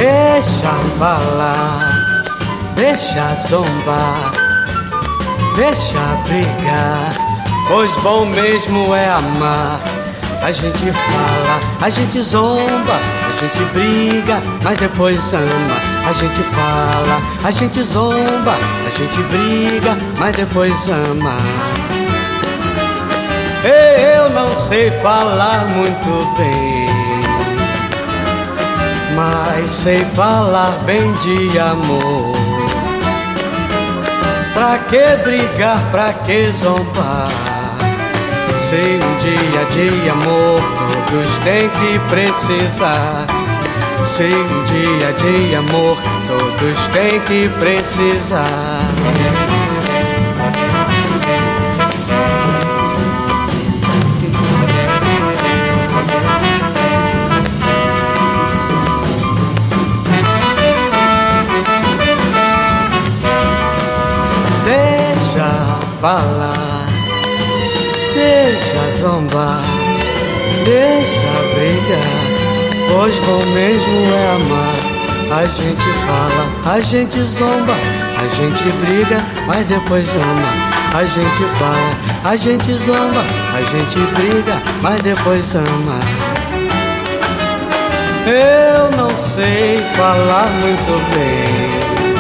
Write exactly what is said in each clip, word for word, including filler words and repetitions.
Deixa falar, deixa zombar, deixa brigar, pois bom mesmo é amar. A gente fala, a gente zomba, a gente briga, mas depois ama. A gente fala, a gente zomba, a gente briga, mas depois ama. Eu não sei falar muito bem, mas sei falar bem de amor. Pra que brigar, pra que zombar? Sei um dia de amor todos têm que precisar. Sei um dia de amor todos têm que precisar. Deixa falar, deixa zombar, deixa brigar, pois bom mesmo é amar. A gente fala, a gente zomba, a gente briga, mas depois ama. A gente fala, a gente zomba, a gente briga, mas depois ama. Eu não sei falar muito bem,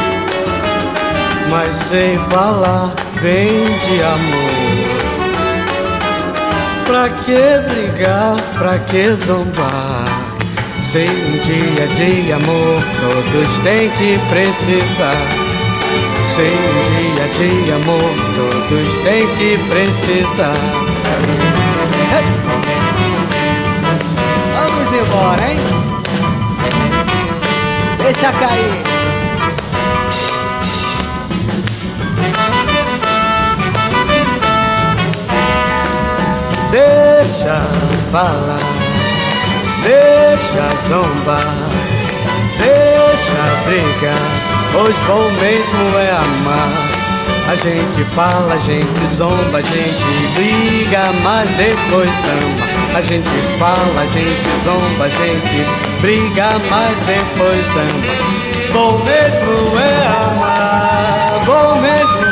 mas sei falar bem de amor. Pra que brigar, pra que zombar? Sei um dia de amor todos têm que precisar. Sei um dia de amor todos têm que precisar. Hey! Vamos embora, hein? Deixa cair. Deixa falar, deixa zombar, deixa brigar, pois bom mesmo é amar. A gente fala, a gente zomba, a gente briga, mas depois ama. A gente fala, a gente zomba, a gente briga, mas depois ama. Bom mesmo é amar, bom mesmo